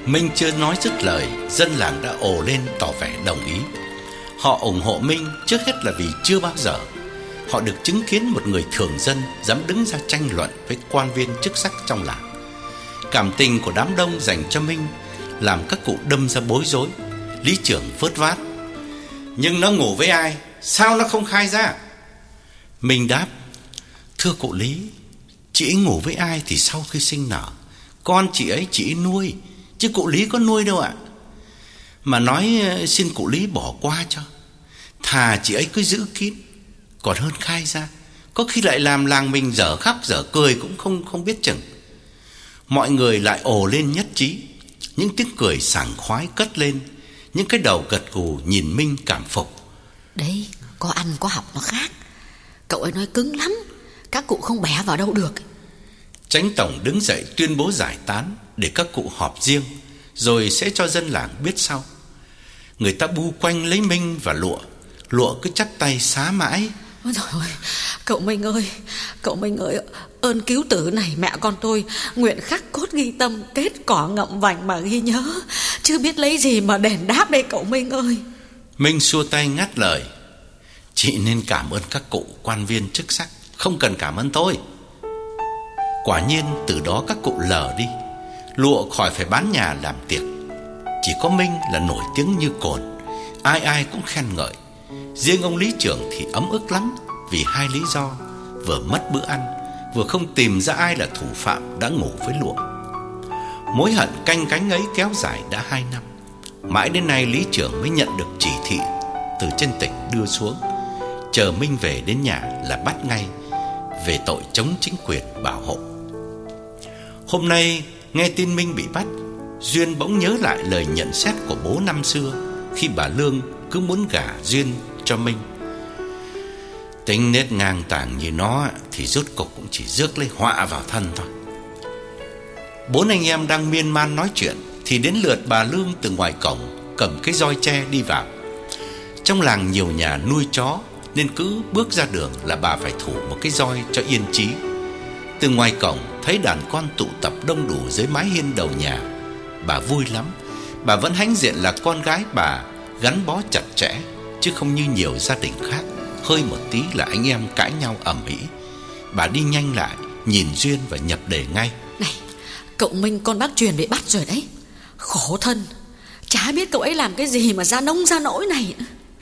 Minh chưa nói dứt lời, dân làng đã ồ lên tỏ vẻ đồng ý. Họ ủng hộ Minh trước hết là vì chưa bao giờ họ được chứng kiến một người thường dân dám đứng ra tranh luận với quan viên chức sắc trong làng. Cảm tình của đám đông dành cho Minh làm các cụ đâm ra bối rối. Lý trưởng vớt vát: "Nhưng nó ngủ với ai? Sao nó không khai ra?" Minh đáp: "Thưa cụ Lý, chị ấy ngủ với ai thì sau khi sinh nở, con chị ấy nuôi, chứ cụ Lý có nuôi đâu ạ. Mà nói xin cụ Lý bỏ qua cho. Thà chị ấy cứ giữ kín còn hơn khai ra, có khi lại làm làng mình dở khóc dở cười cũng không biết chừng." Mọi người lại ồ lên nhất trí. Những tiếng cười sảng khoái cất lên, những cái đầu gật gù nhìn Minh cảm phục. Đấy, có ăn có học nó khác. Cậu ấy nói cứng lắm, các cụ không bẻ vào đâu được. Chánh tổng đứng dậy tuyên bố giải tán để các cụ họp riêng, rồi sẽ cho dân làng biết sau. Người ta bu quanh lấy Minh và Lụa cứ chắp tay xá mãi: "Ôi trời ơi, cậu Minh ơi, ơn cứu tử này mẹ con tôi nguyện khắc cốt ghi tâm, kết cỏ ngậm vành mà ghi nhớ, chứ biết lấy gì mà đền đáp đây cậu Minh ơi." Minh xua tay ngắt lời: "Chị nên cảm ơn các cụ quan viên chức sắc, không cần cảm ơn tôi." Quả nhiên từ đó các cụ lờ đi. Lụa khỏi phải bán nhà làm tiệc, chỉ có Minh là nổi tiếng như cồn, ai cũng khen ngợi. Riêng ông lý trưởng thì ấm ức lắm, vì hai lý do: vừa mất bữa ăn, vừa không tìm ra ai là thủ phạm đã ngủ với Lụa. Mối hận canh cánh ấy kéo dài đã 2 năm. Mãi đến nay lý trưởng mới nhận được chỉ thị từ trên tỉnh đưa xuống, chờ Minh về đến nhà là bắt ngay, về tội chống chính quyền bảo hộ. Hôm nay nghe tin Minh bị bắt, Duyên bỗng nhớ lại lời nhận xét của bố năm xưa, khi bà Lương cứ muốn gả Duyên cho Minh. Tính nết ngang tàng như nó thì rốt cục cũng chỉ rước lấy họa vào thân thôi. 4 anh em đang miên man nói chuyện thì đến lượt bà Lương từ ngoài cổng cầm cái roi tre đi vào. Trong làng nhiều nhà nuôi chó, nên cứ bước ra đường là bà phải thủ một cái roi cho yên trí. Từ ngoài cổng thấy đàn con tụ tập đông đủ dưới mái hiên đầu nhà, bà vui lắm. Bà vẫn hãnh diện là con gái bà gắn bó chặt chẽ, chứ không như nhiều gia đình khác, hơi một tí là anh em cãi nhau ầm ĩ. Bà đi nhanh lại, nhìn Duyên và nhập đề ngay: "Này, cậu Minh con bác Truyền bị bắt rồi đấy. Khổ thân, chả biết cậu ấy làm cái gì mà ra nông ra nỗi này."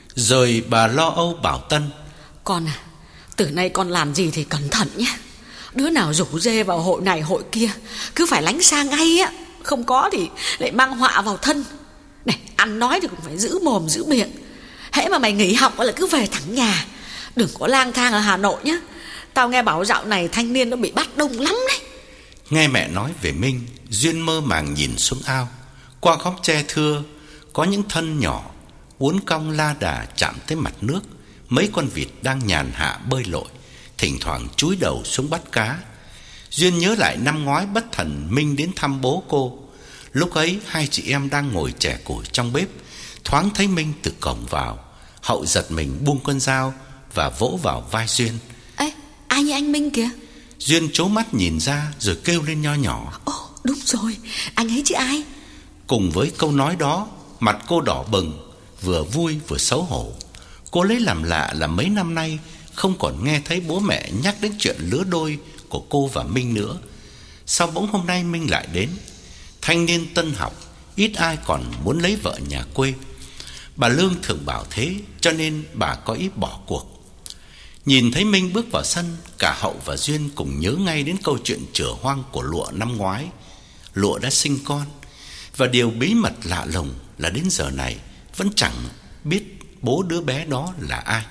Rồi bà lo âu bảo Tân: "Con à, từ nay con làm gì thì cẩn thận nhé. Đứa nào rủ rê vào hội này hội kia cứ phải lánh xa ngay á, không có thì lại mang họa vào thân. Này, ăn nói thì cũng phải giữ mồm giữ miệng. Hễ mà mày nghỉ học là cứ về thẳng nhà, đừng có lang thang ở Hà Nội nhá. Tao nghe bảo dạo này thanh niên nó bị bắt đông lắm đấy." Nghe mẹ nói về Minh, Duyên mơ màng nhìn xuống ao. Qua góc tre thưa có những thân nhỏ uốn cong la đà chạm tới mặt nước. Mấy con vịt đang nhàn hạ bơi lội, thỉnh thoảng chúi đầu xuống bắt cá. Duyên nhớ lại năm ngoái bất thần Minh đến thăm bố cô. Lúc ấy hai chị em đang ngồi chẻ củi trong bếp, thoáng thấy Minh từ cổng vào. Hậu giật mình buông con dao và vỗ vào vai Duyên: "Ê, ai như anh Minh kìa?" Duyên trố mắt nhìn ra rồi kêu lên nho nhỏ: "Ồ, đúng rồi, anh ấy chứ ai." Cùng với câu nói đó, mặt cô đỏ bừng, vừa vui vừa xấu hổ. Cô lấy làm lạ là mấy năm nay không còn nghe thấy bố mẹ nhắc đến chuyện lứa đôi của cô và Minh nữa. Sao bỗng hôm nay Minh lại đến? Thanh niên tân học, ít ai còn muốn lấy vợ nhà quê. Bà Lương thường bảo thế, cho nên bà có ý bỏ cuộc. Nhìn thấy Minh bước vào sân, cả Hậu và Duyên cùng nhớ ngay đến câu chuyện chửa hoang của Lụa năm ngoái. Lụa đã sinh con, và điều bí mật lạ lùng là đến giờ này vẫn chẳng biết bố đứa bé đó là ai.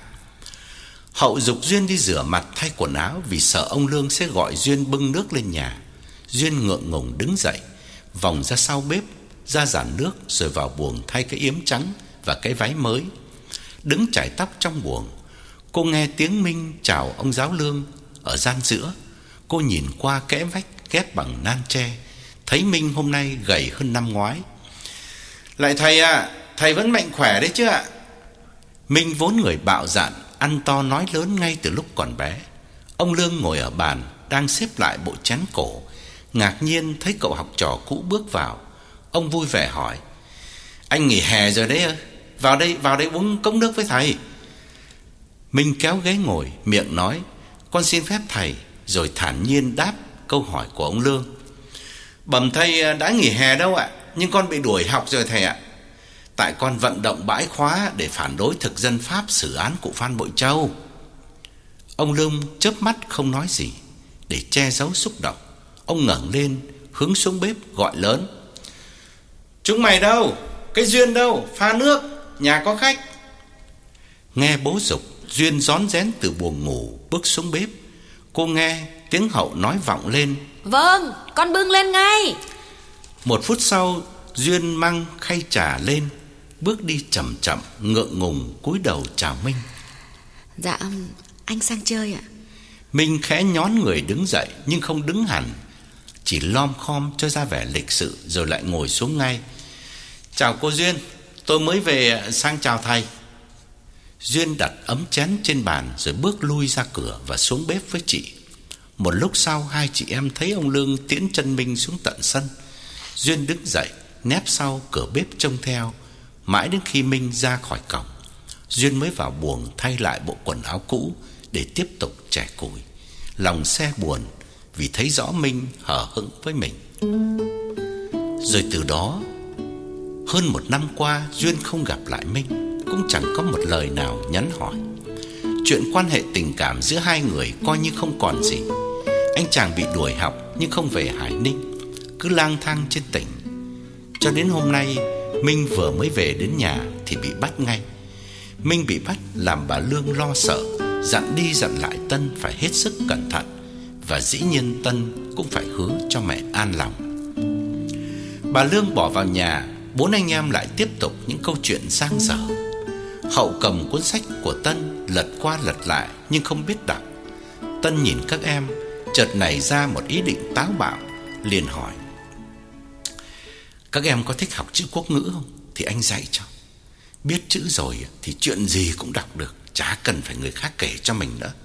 Hậu giục Duyên đi rửa mặt thay quần áo vì sợ ông Lương sẽ gọi Duyên bưng nước lên nhà. Duyên ngượng ngùng đứng dậy, vòng ra sau bếp, ra giản nước rồi vào buồng thay cái yếm trắng và cái váy mới. Đứng chải tóc trong buồng, cô nghe tiếng Minh chào ông giáo Lương ở gian giữa. Cô nhìn qua kẽ vách ghép bằng nan tre, thấy Minh hôm nay gầy hơn năm ngoái. "Lại thầy à, thầy vẫn mạnh khỏe đấy chứ ạ?" Minh vốn người bạo dạn, ăn to nói lớn ngay từ lúc còn bé. Ông Lương ngồi ở bàn đang xếp lại bộ chén cổ, ngạc nhiên thấy cậu học trò cũ bước vào. Ông vui vẻ hỏi: Anh nghỉ hè rồi đấy ư? Vào đây uống cốc nước với thầy. Minh kéo ghế ngồi, miệng nói: Con xin phép thầy, rồi thản nhiên đáp câu hỏi của ông Lương: Bẩm thầy đã nghỉ hè đâu ạ, nhưng con bị đuổi học rồi thầy ạ. Tại con vận động bãi khóa để phản đối thực dân Pháp xử án cụ Phan Bội Châu. Ông Lương chớp mắt không nói gì. Để che giấu xúc động, ông ngẩng lên hướng xuống bếp gọi lớn: Chúng mày đâu? Cái Duyên đâu? Pha nước, nhà có khách. Nghe bố giục, Duyên rón rén từ buồng ngủ bước xuống bếp. Cô nghe tiếng Hậu nói vọng lên: Vâng, con bưng lên ngay. 1 phút sau, Duyên mang khay trà lên, bước đi chậm chậm, ngượng ngùng cúi đầu chào Minh. Dạ, anh sang chơi ạ. Minh khẽ nhón người đứng dậy nhưng không đứng hẳn, chỉ lom khom cho ra vẻ lịch sự rồi lại ngồi xuống ngay. Chào cô Duyên, tôi mới về sang chào thầy. Duyên đặt ấm chén trên bàn rồi bước lui ra cửa và xuống bếp với chị. Một lúc sau, hai chị em thấy ông Lương tiễn chân Minh xuống tận sân. Duyên đứng dậy nép sau cửa bếp trông theo, mãi đến khi Minh ra khỏi cổng, Duyên mới vào buồng thay lại bộ quần áo cũ để tiếp tục chẻ củi. Lòng se buồn vì thấy rõ Minh hờ hững với mình. Rồi từ đó, hơn 1 năm qua, Duyên không gặp lại Minh, cũng chẳng có một lời nào nhắn hỏi. Chuyện quan hệ tình cảm giữa hai người coi như không còn gì. Anh chàng bị đuổi học nhưng không về Hải Ninh, cứ lang thang trên tỉnh. Cho đến hôm nay, Minh vừa mới về đến nhà thì bị bắt ngay. Minh bị bắt làm bà Lương lo sợ, dặn đi dặn lại Tân phải hết sức cẩn thận, và dĩ nhiên Tân cũng phải hứa cho mẹ an lòng. Bà Lương bỏ vào nhà, 4 anh em lại tiếp tục những câu chuyện dang dở. Hậu cầm cuốn sách của Tân lật qua lật lại nhưng không biết đọc. Tân nhìn các em, chợt nảy ra một ý định táo bạo, liền hỏi: Các em có thích học chữ quốc ngữ không? Thì anh dạy cho. Biết chữ rồi thì chuyện gì cũng đọc được, chả cần phải người khác kể cho mình nữa.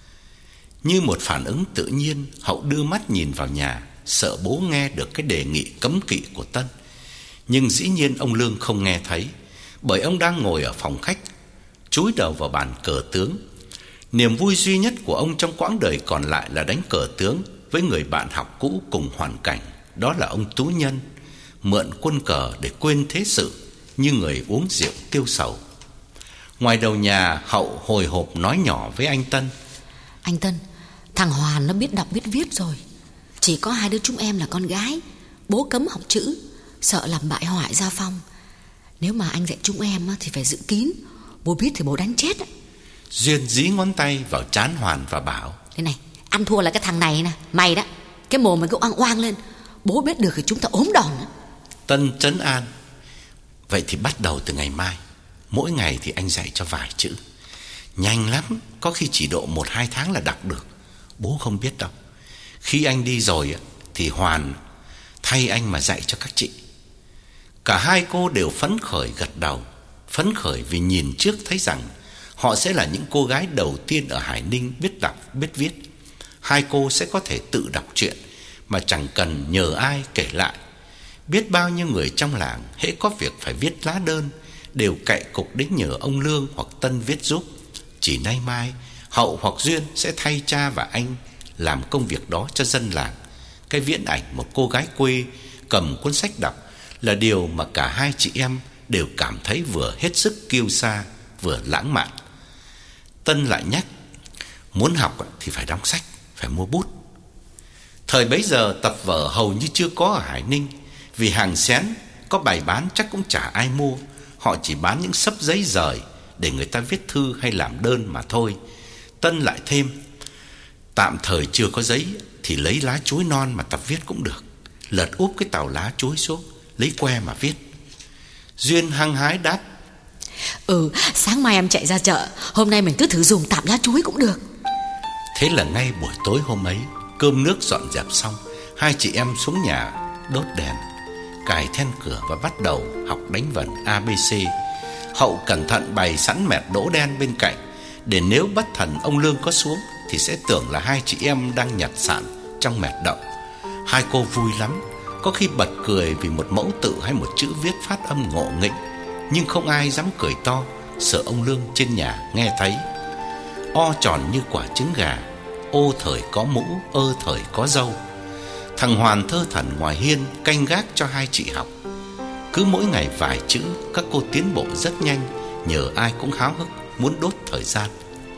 Như một phản ứng tự nhiên, Hậu đưa mắt nhìn vào nhà, sợ bố nghe được cái đề nghị cấm kỵ của Tân. Nhưng dĩ nhiên ông Lương không nghe thấy, bởi ông đang ngồi ở phòng khách, chúi đầu vào bàn cờ tướng. Niềm vui duy nhất của ông trong quãng đời còn lại là đánh cờ tướng với người bạn học cũ cùng hoàn cảnh, đó là ông Tú Nhân, mượn quân cờ để quên thế sự, như người uống rượu tiêu sầu. Ngoài đầu nhà, Hậu hồi hộp nói nhỏ với anh Tân: Anh Tân, thằng Hoàn nó biết đọc biết viết rồi. Chỉ có 2 đứa chúng em là con gái, bố cấm học chữ, sợ làm bại hoại gia phong. Nếu mà anh dạy chúng em thì phải giữ kín, bố biết thì bố đánh chết. Duyên dí ngón tay vào trán Hoàn và bảo: Thế này, ăn thua là cái thằng này nè, mày đó. Cái mồm mày cứ oang oang lên, bố biết được thì chúng ta ốm đòn đó. Tân trấn an: Vậy thì bắt đầu từ ngày mai, mỗi ngày thì anh dạy cho vài chữ. Nhanh lắm, có khi chỉ độ 1-2 tháng là đọc được. Bố không biết đâu. Khi anh đi rồi thì Hoàn thay anh mà dạy cho các chị. Cả hai cô đều phấn khởi gật đầu. Phấn khởi vì nhìn trước thấy rằng họ sẽ là những cô gái đầu tiên ở Hải Ninh biết đọc, biết viết. Hai cô sẽ có thể tự đọc truyện mà chẳng cần nhờ ai kể lại. Biết bao nhiêu người trong làng hễ có việc phải viết lá đơn đều cậy cục đến nhờ ông Lương hoặc Tân viết giúp. Chỉ nay mai, Hậu hoặc Duyên sẽ thay cha và anh làm công việc đó cho dân làng. Cái viễn ảnh một cô gái quê cầm cuốn sách đọc là điều mà cả hai chị em đều cảm thấy vừa hết sức kiêu sa, vừa lãng mạn. Tân lại nhắc: Muốn học thì phải đóng sách, phải mua bút. Thời bấy giờ tập vở hầu như chưa có ở Hải Ninh, vì hàng xén có bày bán chắc cũng chả ai mua. Họ chỉ bán những xấp giấy rời để người ta viết thư hay làm đơn mà thôi. Tân lại thêm: Tạm thời chưa có giấy thì lấy lá chuối non mà tập viết cũng được. Lật úp cái tàu lá chuối xuống, lấy que mà viết. Duyên hăng hái đáp: Sáng mai em chạy ra chợ, hôm nay mình cứ thử dùng tạm lá chuối cũng được. Thế là ngay buổi tối hôm ấy, cơm nước dọn dẹp xong, hai chị em xuống nhà đốt đèn, cài then cửa và bắt đầu học đánh vần ABC. Hậu cẩn thận bày sẵn mẹt đỗ đen bên cạnh, để nếu bất thần ông Lương có xuống thì sẽ tưởng là hai chị em đang nhặt sạn trong mẹt đậu. Hai cô vui lắm, có khi bật cười vì một mẫu tự hay một chữ viết phát âm ngộ nghĩnh, nhưng không ai dám cười to, sợ ông Lương trên nhà nghe thấy. O tròn như quả trứng gà, ô thời có mũ, ơ thời có dâu. Thằng Hoàn thơ thẩn ngoài hiên canh gác cho hai chị học. Cứ mỗi ngày vài chữ, các cô tiến bộ rất nhanh, nhờ ai cũng háo hức muốn đốt thời gian.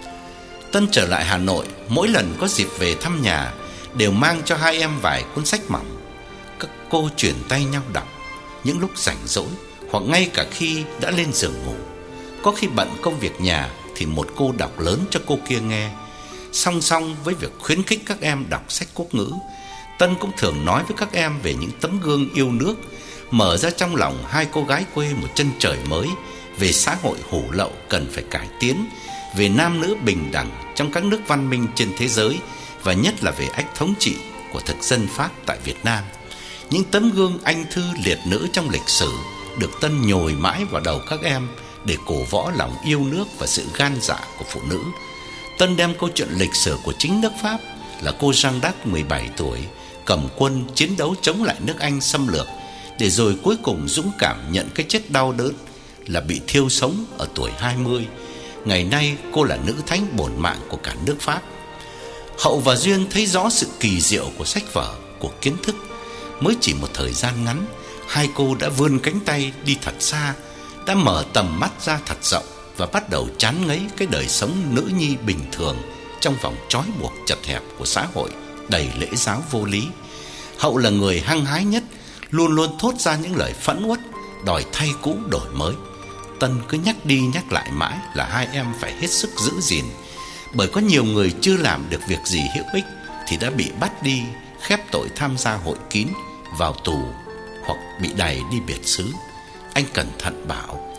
Tân trở lại Hà Nội, mỗi lần có dịp về thăm nhà đều mang cho hai em vài cuốn sách mỏng. Các cô chuyển tay nhau đọc những lúc rảnh rỗi, hoặc ngay cả khi đã lên giường ngủ. Có khi bận công việc nhà thì một cô đọc lớn cho cô kia nghe. Song song với việc khuyến khích các em đọc sách quốc ngữ, Tân cũng thường nói với các em về những tấm gương yêu nước, mở ra trong lòng hai cô gái quê một chân trời mới, về xã hội hủ lậu cần phải cải tiến, về nam nữ bình đẳng trong các nước văn minh trên thế giới, và nhất là về ách thống trị của thực dân Pháp tại Việt Nam. Những tấm gương anh thư liệt nữ trong lịch sử được Tân nhồi mãi vào đầu các em để cổ võ lòng yêu nước và sự gan dạ của phụ nữ. Tân đem câu chuyện lịch sử của chính nước Pháp là cô Jeanne d'Arc 17 tuổi cầm quân chiến đấu chống lại nước Anh xâm lược, để rồi cuối cùng dũng cảm nhận cái chết đau đớn là bị thiêu sống ở tuổi 20. Ngày nay cô là nữ thánh bổn mạng của cả nước Pháp. Hậu và Duyên thấy rõ sự kỳ diệu của sách vở, của kiến thức. Mới chỉ một thời gian ngắn, hai cô đã vươn cánh tay đi thật xa, đã mở tầm mắt ra thật rộng và bắt đầu chán ngấy cái đời sống nữ nhi bình thường trong vòng trói buộc chật hẹp của xã hội đầy lễ giáo vô lý. Hậu là người hăng hái nhất, luôn luôn thốt ra những lời phẫn uất, đòi thay cũ đổi mới. Tân cứ nhắc đi nhắc lại mãi là hai em phải hết sức giữ gìn, bởi có nhiều người chưa làm được việc gì hữu ích thì đã bị bắt đi khép tội tham gia hội kín, vào tù hoặc bị đày đi biệt xứ. Anh cẩn thận bảo: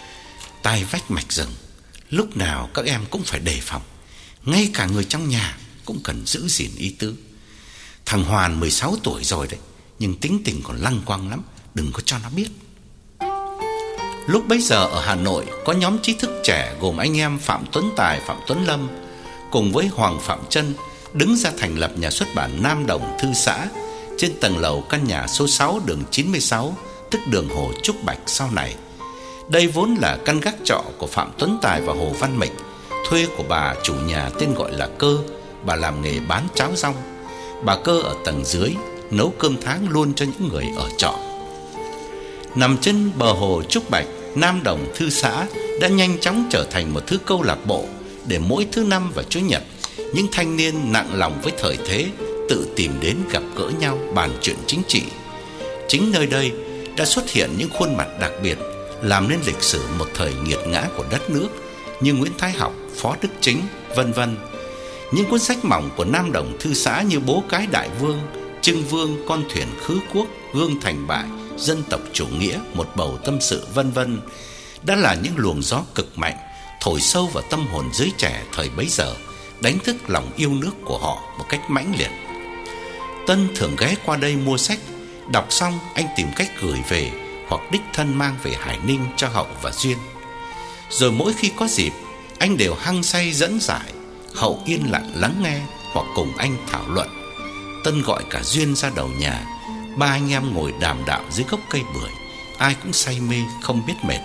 tai vách mạch rừng, lúc nào các em cũng phải đề phòng, ngay cả người trong nhà cũng cần giữ gìn ý tứ. Thằng Hoàn 16 tuổi rồi đấy, nhưng tính tình còn lăng quăng lắm, đừng có cho nó biết. Lúc bấy giờ ở Hà Nội có nhóm trí thức trẻ gồm anh em Phạm Tuấn Tài, Phạm Tuấn Lâm cùng với Hoàng Phạm Trân đứng ra thành lập nhà xuất bản Nam Đồng Thư Xã trên tầng lầu căn nhà số 6 đường 96, tức đường Hồ Trúc Bạch sau này. Đây vốn là căn gác trọ của Phạm Tuấn Tài và Hồ Văn Mịch, thuê của bà chủ nhà tên gọi là Cơ. Bà làm nghề bán cháo rong. Bà Cơ ở tầng dưới nấu cơm tháng luôn cho những người ở trọ. Nằm trên bờ hồ Trúc Bạch, Nam Đồng Thư Xã đã nhanh chóng trở thành một thứ câu lạc bộ để mỗi thứ Năm và Chủ nhật, những thanh niên nặng lòng với thời thế tự tìm đến gặp gỡ nhau bàn chuyện chính trị. Chính nơi đây đã xuất hiện những khuôn mặt đặc biệt, làm nên lịch sử một thời nghiệt ngã của đất nước như Nguyễn Thái Học, Phó Đức Chính, vân vân. Những cuốn sách mỏng của Nam Đồng Thư Xã như Bố Cái Đại Vương, Trưng Vương, Con Thuyền Khứ Quốc, Gương Thành Bại, Dân Tộc Chủ Nghĩa, Một Bầu Tâm Sự, vân vân, đã là những luồng gió cực mạnh thổi sâu vào tâm hồn giới trẻ thời bấy giờ, đánh thức lòng yêu nước của họ một cách mãnh liệt. Tân thường ghé qua đây mua sách, đọc xong anh tìm cách gửi về hoặc đích thân mang về Hải Ninh cho Hậu và Duyên. Rồi mỗi khi có dịp, anh đều hăng say dẫn giải, Hậu yên lặng lắng nghe hoặc cùng anh thảo luận. Tân gọi cả Duyên ra đầu nhà, ba anh em ngồi đàm đạo dưới gốc cây bưởi, ai cũng say mê không biết mệt.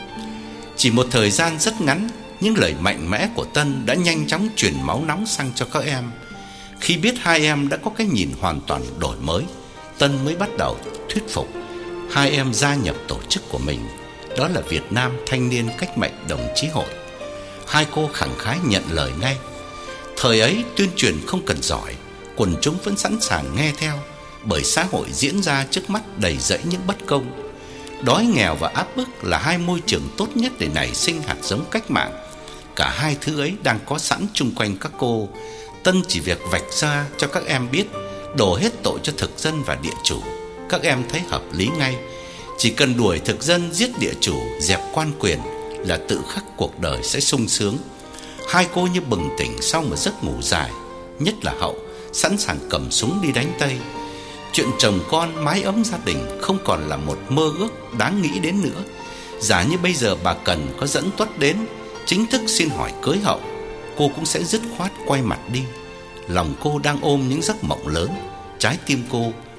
Chỉ một thời gian rất ngắn, những lời mạnh mẽ của Tân đã nhanh chóng truyền máu nóng sang cho các em. Khi biết hai em đã có cái nhìn hoàn toàn đổi mới, Tân mới bắt đầu thuyết phục hai em gia nhập tổ chức của mình, đó là Việt Nam Thanh niên Cách mệnh Đồng chí Hội. Hai cô khẳng khái nhận lời ngay. Thời ấy tuyên truyền không cần giỏi, quần chúng vẫn sẵn sàng nghe theo, bởi xã hội diễn ra trước mắt đầy rẫy những bất công. Đói nghèo và áp bức là hai môi trường tốt nhất để nảy sinh hạt giống cách mạng. Cả hai thứ ấy đang có sẵn chung quanh các cô. Tân chỉ việc vạch ra cho các em biết, đổ hết tội cho thực dân và địa chủ. Các em thấy hợp lý ngay. Chỉ cần đuổi thực dân, giết địa chủ, dẹp quan quyền là tự khắc cuộc đời sẽ sung sướng. Hai cô như bừng tỉnh sau một giấc ngủ dài, nhất là Hậu sẵn sàng cầm súng đi đánh Tây. Chuyện chồng con, mái ấm gia đình không còn là một mơ ước đáng nghĩ đến nữa. Giả như bây giờ bà Cần có dẫn Tuất đến chính thức xin hỏi cưới Hậu, cô cũng sẽ dứt khoát quay mặt đi. Lòng cô đang ôm những giấc mộng lớn, trái tim cô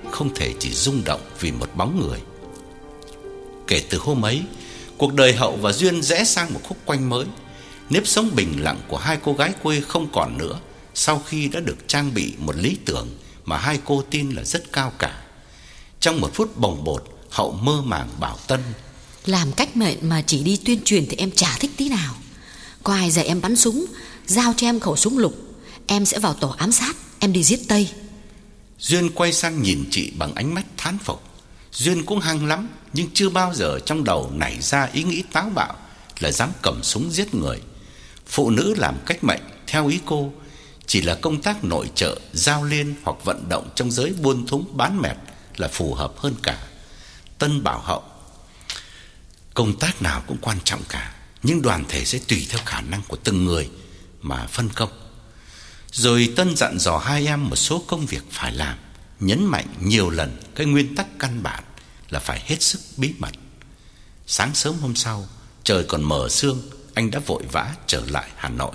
không thể chỉ rung động vì một bóng người. Kể từ hôm ấy, cuộc đời Hậu và Duyên rẽ sang một khúc quanh mới. Nếp sống bình lặng của hai cô gái quê không còn nữa sau khi đã được trang bị một lý tưởng mà hai cô tin là rất cao cả. Trong một phút bồng bột, Hậu mơ màng bảo Tân: làm cách mệnh mà chỉ đi tuyên truyền thì em chả thích tí nào. Có ai dạy em bắn súng, giao cho em khẩu súng lục, em sẽ vào tổ ám sát, em đi giết Tây. Duyên quay sang nhìn chị bằng ánh mắt thán phục. Duyên cũng hăng lắm, nhưng chưa bao giờ trong đầu nảy ra ý nghĩ táo bạo là dám cầm súng giết người. Phụ nữ làm cách mệnh theo ý cô chỉ là công tác nội trợ, giao liên hoặc vận động trong giới buôn thúng bán mẹt là phù hợp hơn cả. Tân bảo Hậu: công tác nào cũng quan trọng cả, nhưng đoàn thể sẽ tùy theo khả năng của từng người mà phân công. Rồi Tân dặn dò hai em một số công việc phải làm, nhấn mạnh nhiều lần cái nguyên tắc căn bản là phải hết sức bí mật. Sáng sớm hôm sau, trời còn mờ sương, anh đã vội vã trở lại Hà Nội.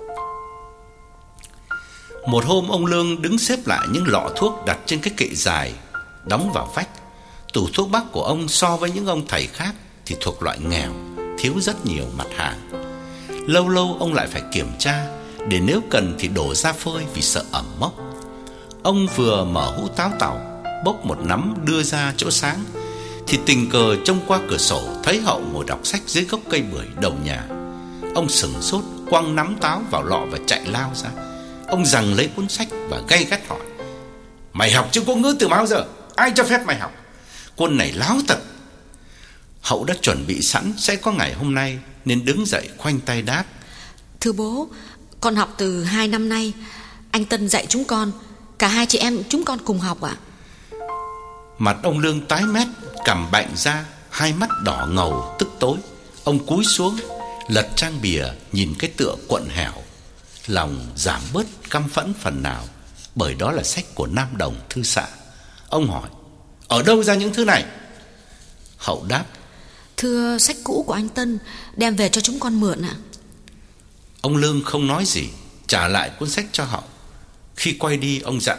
Một hôm, ông Lương đứng xếp lại những lọ thuốc đặt trên cái kệ dài đóng vào vách. Tủ thuốc bắc của ông so với những ông thầy khác thì thuộc loại nghèo, thiếu rất nhiều mặt hàng. Lâu lâu ông lại phải kiểm tra, để nếu cần thì đổ ra phơi vì sợ ẩm mốc. Ông vừa mở hũ táo tàu, bốc một nắm đưa ra chỗ sáng, thì tình cờ trông qua cửa sổ thấy Hậu ngồi đọc sách dưới gốc cây bưởi đầu nhà. Ông sửng sốt, quăng nắm táo vào lọ và chạy lao ra. Ông giằng lấy cuốn sách và gay gắt hỏi: mày học chữ quốc ngữ từ bao giờ? Ai cho phép mày học? Quân này láo thật. Hậu đã chuẩn bị sẵn sẽ có ngày hôm nay, nên đứng dậy khoanh tay đáp: thưa bố, con học từ 2 năm nay. Anh Tân dạy chúng con, cả hai chị em chúng con cùng học ạ. Mặt ông Lương tái mét, cằm bạnh ra, hai mắt đỏ ngầu tức tối. Ông cúi xuống, lật trang bìa nhìn cái tựa cuộn hẻo, lòng giảm bớt căm phẫn phần nào, bởi đó là sách của Nam Đồng Thư Xã. Ông hỏi: ở đâu ra những thứ này? Hậu đáp: thưa, sách cũ của anh Tân đem về cho chúng con mượn ạ. Ông Lương không nói gì, trả lại cuốn sách cho Hậu. Khi quay đi, ông dặn: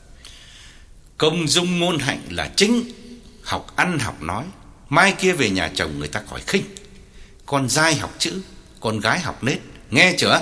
công dung ngôn hạnh là chính, học ăn học nói, mai kia về nhà chồng người ta khỏi khinh. Con trai học chữ, con gái học nết, nghe chưa?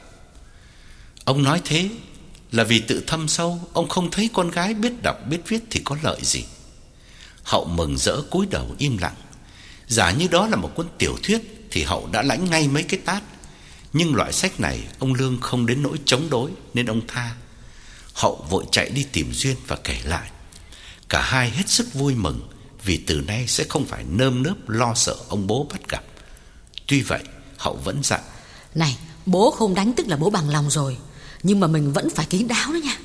Ông nói thế là vì tự thâm sâu ông không thấy con gái biết đọc biết viết thì có lợi gì. Hậu mừng rỡ cúi đầu im lặng. Giả như đó là một cuốn tiểu thuyết thì Hậu đã lãnh ngay mấy cái tát. Nhưng loại sách này ông Lương không đến nỗi chống đối nên ông tha. Hậu vội chạy đi tìm Duyên và kể lại. Cả hai hết sức vui mừng vì từ nay sẽ không phải nơm nớp lo sợ ông bố bắt gặp. Tuy vậy Hậu vẫn dặn: này, bố không đánh tức là bố bằng lòng rồi, nhưng mà mình vẫn phải kín đáo đó nha.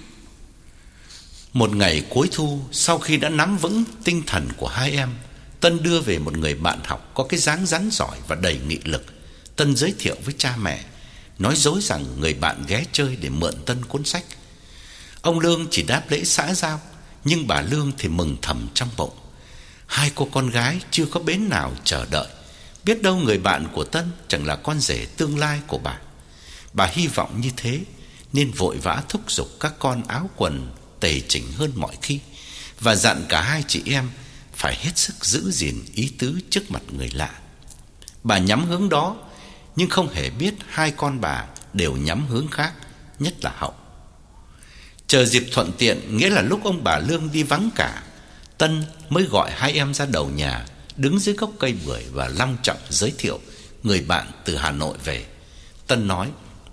Một ngày cuối thu, sau khi đã nắm vững tinh thần của hai em, Tân đưa về một người bạn học có cái dáng rắn giỏi và đầy nghị lực. Tân giới thiệu với cha mẹ, nói dối rằng người bạn ghé chơi để mượn Tân cuốn sách. Ông Lương chỉ đáp lễ xã giao, nhưng bà Lương thì mừng thầm trong bụng. Hai cô con gái chưa có bến nào chờ đợi, biết đâu người bạn của Tân chẳng là con rể tương lai của bà. Bà hy vọng như thế nên vội vã thúc giục các con áo quần tề chỉnh hơn mọi khi, và dặn cả hai chị em phải hết sức giữ gìn ý tứ trước mặt người lạ. Bà nhắm hướng đó, nhưng không hề biết hai con bà đều nhắm hướng khác, nhất là Hậu. Chờ dịp thuận tiện, nghĩa là lúc ông bà Lương đi vắng cả, Tân mới gọi hai em ra đầu nhà, đứng dưới gốc cây bưởi và long trọng giới thiệu người bạn từ Hà Nội về. Tân nói: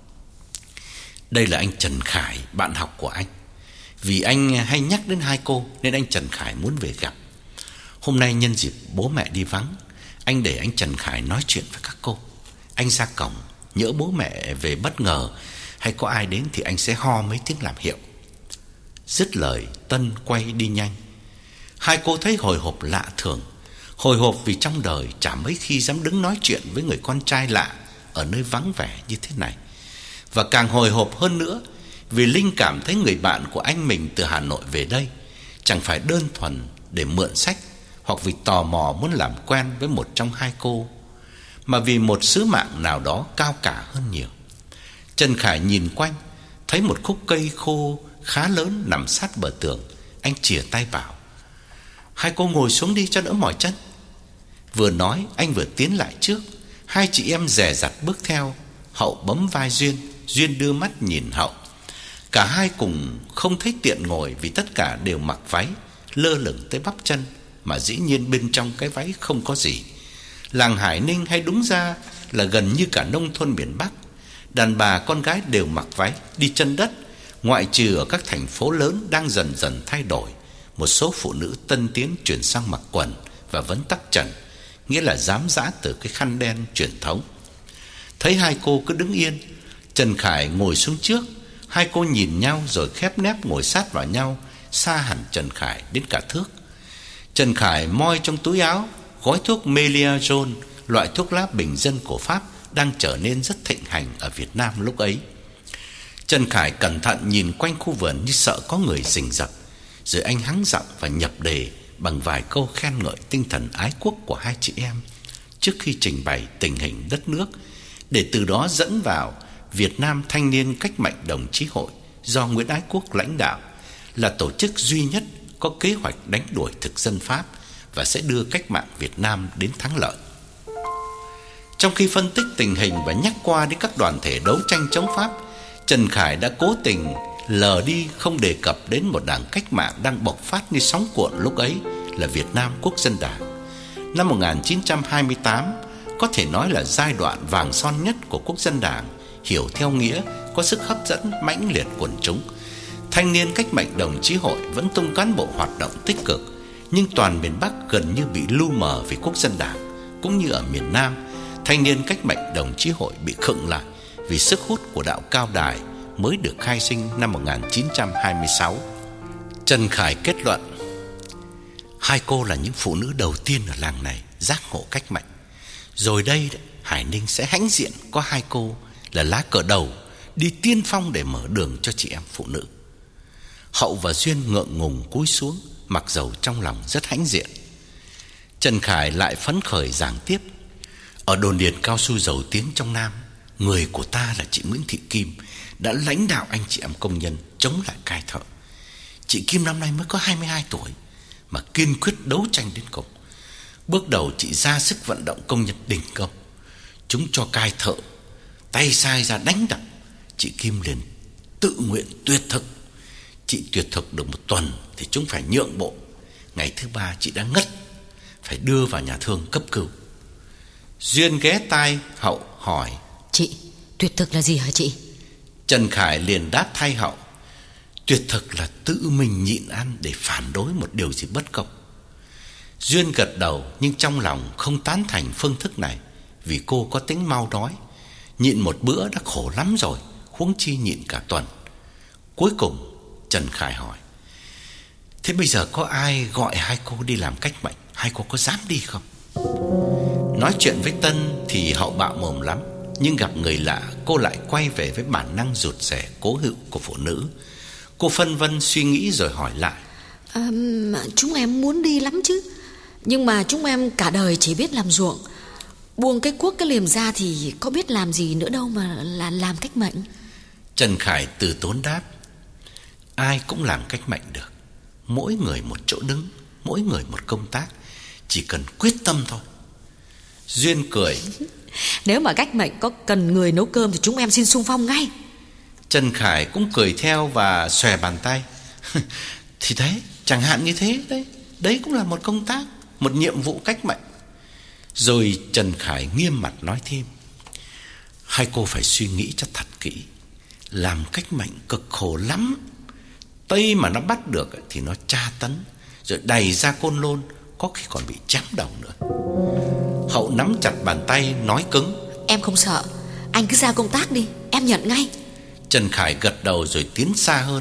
đây là anh Trần Khải, bạn học của anh. Vì anh hay nhắc đến hai cô nên anh Trần Khải muốn về gặp. Hôm nay nhân dịp bố mẹ đi vắng, anh để anh Trần Khải nói chuyện với các cô. Anh ra cổng, nhỡ bố mẹ về bất ngờ hay có ai đến thì anh sẽ ho mấy tiếng làm hiệu. Dứt lời, Tân quay đi nhanh. Hai cô thấy hồi hộp lạ thường. Hồi hộp vì trong đời chả mấy khi dám đứng nói chuyện với người con trai lạ ở nơi vắng vẻ như thế này. Và càng hồi hộp hơn nữa vì linh cảm thấy người bạn của anh mình từ Hà Nội về đây chẳng phải đơn thuần để mượn sách, hoặc vì tò mò muốn làm quen với một trong hai cô, mà vì một sứ mạng nào đó cao cả hơn nhiều. Trần Khải nhìn quanh, thấy một khúc cây khô khá lớn nằm sát bờ tường. Anh chìa tay bảo: Hai cô ngồi xuống đi cho đỡ mỏi chân. Vừa nói anh vừa tiến lại trước. Hai chị em dè dặt bước theo. Hậu bấm vai Duyên, Duyên đưa mắt nhìn Hậu. Cả hai cùng không thấy tiện ngồi vì tất cả đều mặc váy lơ lửng tới bắp chân, mà dĩ nhiên bên trong cái váy không có gì. Làng Hải Ninh hay đúng ra là gần như cả nông thôn miền Bắc, đàn bà con gái đều mặc váy đi chân đất, ngoại trừ ở các thành phố lớn đang dần dần thay đổi. Một số phụ nữ tân tiến chuyển sang mặc quần và vấn tắc trần, nghĩa là dám dã từ cái khăn đen truyền thống. Thấy hai cô cứ đứng yên, Trần Khải ngồi xuống trước. Hai cô nhìn nhau rồi khép nép ngồi sát vào nhau, xa hẳn Trần Khải đến cả thước. Trần Khải moi trong túi áo gói thuốc Meliazone, loại thuốc lá bình dân của Pháp đang trở nên rất thịnh hành ở Việt Nam lúc ấy. Trần Khải cẩn thận nhìn quanh khu vườn như sợ có người rình rập, rồi anh hắng giọng và nhập đề bằng vài câu khen ngợi tinh thần ái quốc của hai chị em trước khi trình bày tình hình đất nước, để từ đó dẫn vào Việt Nam Thanh niên Cách mạng Đồng chí hội do Nguyễn Ái Quốc lãnh đạo, là tổ chức duy nhất có kế hoạch đánh đuổi thực dân Pháp và sẽ đưa cách mạng Việt Nam đến thắng lợi. Trong khi phân tích tình hình và nhắc qua đến các đoàn thể đấu tranh chống Pháp, Trần Khải đã cố tình lờ đi không đề cập đến một đảng cách mạng đang bộc phát như sóng cuộn lúc ấy là Việt Nam Quốc dân Đảng. Năm 1928 có thể nói là giai đoạn vàng son nhất của Quốc dân Đảng, hiểu theo nghĩa có sức hấp dẫn mãnh liệt quần chúng. Thanh niên Cách mạng Đồng chí hội vẫn tung cán bộ hoạt động tích cực, nhưng toàn miền Bắc gần như bị lu mờ vì Quốc dân Đảng, cũng như ở miền Nam, Thanh niên Cách mạng Đồng chí hội bị khựng lại vì sức hút của đạo Cao Đài mới được khai sinh năm 1926. Trần Khải kết luận: hai cô là những phụ nữ đầu tiên ở làng này giác ngộ cách mạng. Rồi đây, Hải Ninh sẽ hãnh diện có hai cô là lá cờ đầu đi tiên phong để mở đường cho chị em phụ nữ. Hậu và Duyên ngượng ngùng cúi xuống, mặc dầu trong lòng rất hãnh diện. Trần Khải lại phấn khởi giảng tiếp: ở đồn điền cao su dầu tiếng trong Nam, người của ta là chị Nguyễn Thị Kim đã lãnh đạo anh chị em công nhân chống lại cai thợ. Chị Kim năm nay mới có 22 tuổi mà kiên quyết đấu tranh đến cùng. Bước đầu chị ra sức vận động công nhân đình công. Chúng cho cai thợ tay sai ra đánh đập, chị Kim liền tự nguyện tuyệt thực. Chị tuyệt thực được một tuần thì chúng phải nhượng bộ. Ngày thứ 3 chị đã ngất, phải đưa vào nhà thương cấp cứu. Duyên ghé tai Hậu hỏi: chị, tuyệt thực là gì hả chị? Trần Khải liền đáp thay Hậu: tuyệt thực là tự mình nhịn ăn để phản đối một điều gì bất công. Duyên gật đầu nhưng trong lòng không tán thành phương thức này, vì cô có tính mau đói. Nhịn một bữa đã khổ lắm rồi, huống chi nhịn cả tuần. Cuối cùng Trần Khải hỏi: thế bây giờ có ai gọi hai cô đi làm cách mạng, hai cô có dám đi không? Nói chuyện với Tân thì Hậu bạo mồm lắm, nhưng gặp người lạ cô lại quay về với bản năng rụt rè cố hữu của phụ nữ. Cô phân vân suy nghĩ rồi hỏi lại: chúng em muốn đi lắm chứ, nhưng mà chúng em cả đời chỉ biết làm ruộng, buông cái cuốc cái liềm ra thì có biết làm gì nữa đâu mà là làm cách mạng. Trần Khải từ tốn đáp: ai cũng làm cách mạng được, mỗi người một chỗ đứng, mỗi người một công tác, chỉ cần quyết tâm thôi. Duyên cười: nếu mà cách mạng có cần người nấu cơm thì chúng em xin xung phong ngay. Trần Khải cũng cười theo và xòe bàn tay: thì thế, chẳng hạn như thế đấy, đấy cũng là một công tác, một nhiệm vụ cách mạng. Rồi Trần Khải nghiêm mặt nói thêm: hai cô phải suy nghĩ cho thật kỹ, làm cách mạng cực khổ lắm. Tây mà nó bắt được thì nó tra tấn, rồi đày ra Côn Lôn, có khi còn bị chém đầu nữa. Hậu nắm chặt bàn tay nói cứng: em không sợ, anh cứ ra công tác đi, em nhận ngay. Trần Khải gật đầu rồi tiến xa hơn: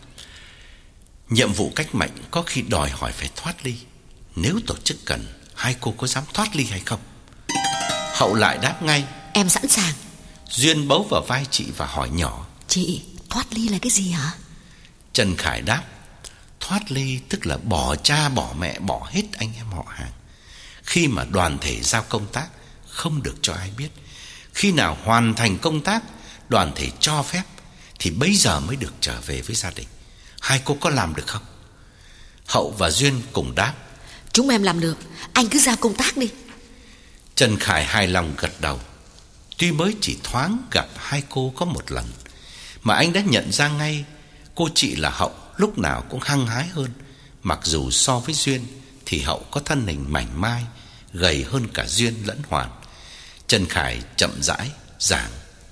nhiệm vụ cách mạng có khi đòi hỏi phải thoát ly. Nếu tổ chức cần, hai cô có dám thoát ly hay không? Hậu lại đáp ngay: em sẵn sàng. Duyên bấu vào vai chị và hỏi nhỏ: chị, thoát ly là cái gì hả? Trần Khải đáp: thoát ly tức là bỏ cha bỏ mẹ, bỏ hết anh em họ hàng. Khi mà đoàn thể giao công tác không được cho ai biết. Khi nào hoàn thành công tác, đoàn thể cho phép thì bây giờ mới được trở về với gia đình. Hai cô có làm được không? Hậu và Duyên cùng đáp: Chúng em làm được, anh cứ giao công tác đi. Trần Khải hài lòng gật đầu. Tuy mới chỉ thoáng gặp hai cô có một lần, mà anh đã nhận ra ngay cô chị là Hậu lúc nào cũng hăng hái hơn. Mặc dù so với Duyên thì Hậu có thân hình mảnh mai, gầy hơn cả Duyên lẫn Hoàn. Trần Khải chậm rãi giảng: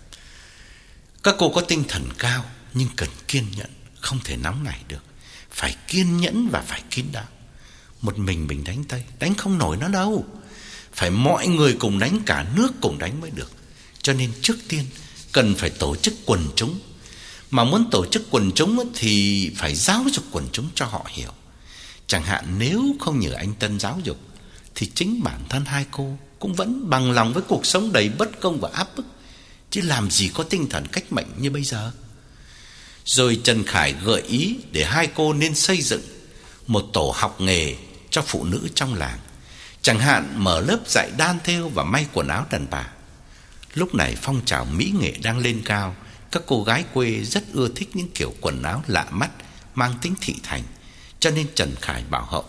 các cô có tinh thần cao, nhưng cần kiên nhẫn, không thể nóng nảy được. Phải kiên nhẫn và phải kín đáo. Một mình đánh Tây, đánh không nổi nó đâu. Phải mọi người cùng đánh, cả nước cùng đánh mới được. Cho nên trước tiên cần phải tổ chức quần chúng. Mà muốn tổ chức quần chúng thì phải giáo dục quần chúng cho họ hiểu. Chẳng hạn nếu không nhờ anh Tân giáo dục thì chính bản thân hai cô cũng vẫn bằng lòng với cuộc sống đầy bất công và áp bức, chứ làm gì có tinh thần cách mệnh như bây giờ. Rồi Trần Khải gợi ý để hai cô nên xây dựng một tổ học nghề cho phụ nữ trong làng. Chẳng hạn mở lớp dạy đan thêu và may quần áo đàn bà. Lúc này phong trào mỹ nghệ đang lên cao. Các cô gái quê rất ưa thích những kiểu quần áo lạ mắt, mang tính thị thành. Cho nên Trần Khải bảo Hậu: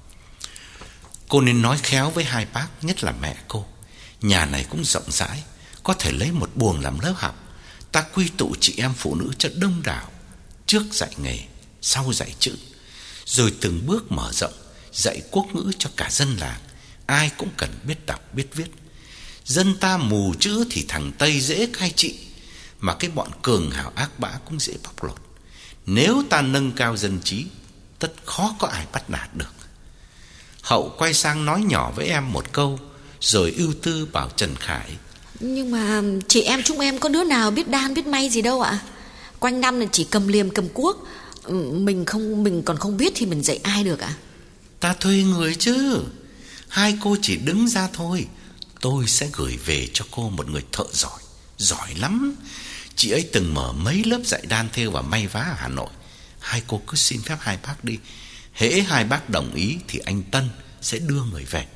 cô nên nói khéo với hai bác, nhất là mẹ cô. Nhà này cũng rộng rãi, có thể lấy một buồng làm lớp học. Ta quy tụ chị em phụ nữ cho đông đảo, trước dạy nghề, sau dạy chữ, rồi từng bước mở rộng, dạy quốc ngữ cho cả dân làng. Ai cũng cần biết đọc biết viết. Dân ta mù chữ thì thằng Tây dễ cai trị, mà cái bọn cường hào ác bã cũng dễ bóc lột. Nếu ta nâng cao dân trí, tất khó có ai bắt nạt được. Hậu quay sang nói nhỏ với em một câu, rồi ưu tư bảo Trần Khải: nhưng mà chị em chúng em có đứa nào biết đan biết may gì đâu ạ. Quanh năm là chỉ cầm liềm cầm cuốc. Mình còn không biết thì mình dạy ai được ạ? Ta thuê người chứ. Hai cô chỉ đứng ra thôi. Tôi sẽ gửi về cho cô một người thợ giỏi, giỏi lắm. Chị ấy từng mở mấy lớp dạy đan thêu và may vá ở Hà Nội. Hai cô cứ xin phép hai bác đi. Hễ hai bác đồng ý thì anh Tân sẽ đưa người về.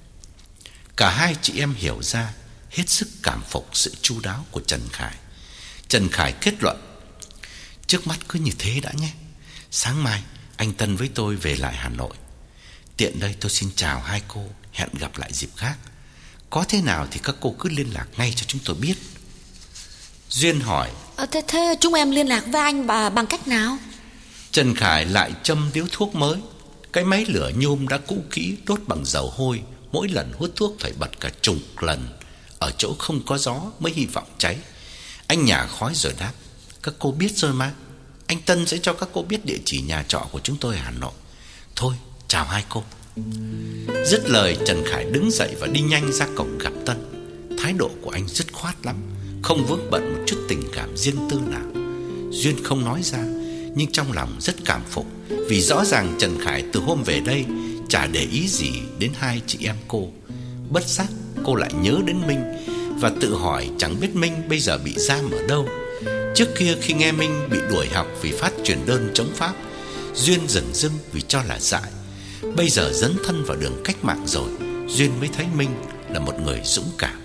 Cả hai chị em hiểu ra, hết sức cảm phục sự chu đáo của Trần Khải. Trần Khải kết luận: trước mắt cứ như thế đã nhé. Sáng mai anh Tân với tôi về lại Hà Nội. Tiện đây tôi xin chào hai cô, hẹn gặp lại dịp khác. Có thế nào thì các cô cứ liên lạc ngay cho chúng tôi biết. Duyên hỏi: Thế chúng em liên lạc với anh bằng cách nào? Trần Khải lại châm điếu thuốc mới. Cái máy lửa nhôm đã cũ kỹ, đốt bằng dầu hôi. Mỗi lần hút thuốc phải bật cả chục lần. Ở chỗ không có gió mới hy vọng cháy. Anh nhả khói rồi đáp: các cô biết rồi mà. Anh Tân sẽ cho các cô biết địa chỉ nhà trọ của chúng tôi ở Hà Nội. Thôi chào hai cô. Dứt lời, Trần Khải đứng dậy và đi nhanh ra cổng gặp Tân. Thái độ của anh dứt khoát lắm, không vướng bận một chút tình cảm riêng tư nào. Duyên không nói ra, nhưng trong lòng rất cảm phục, vì rõ ràng Trần Khải từ hôm về đây chả để ý gì đến hai chị em cô. Bất giác cô lại nhớ đến Minh và tự hỏi chẳng biết Minh bây giờ bị giam ở đâu. Trước kia khi nghe Minh bị đuổi học vì phát truyền đơn chống Pháp, Duyên dửng dưng vì cho là dại. Bây giờ dấn thân vào đường cách mạng rồi, Duyên mới thấy Minh là một người dũng cảm.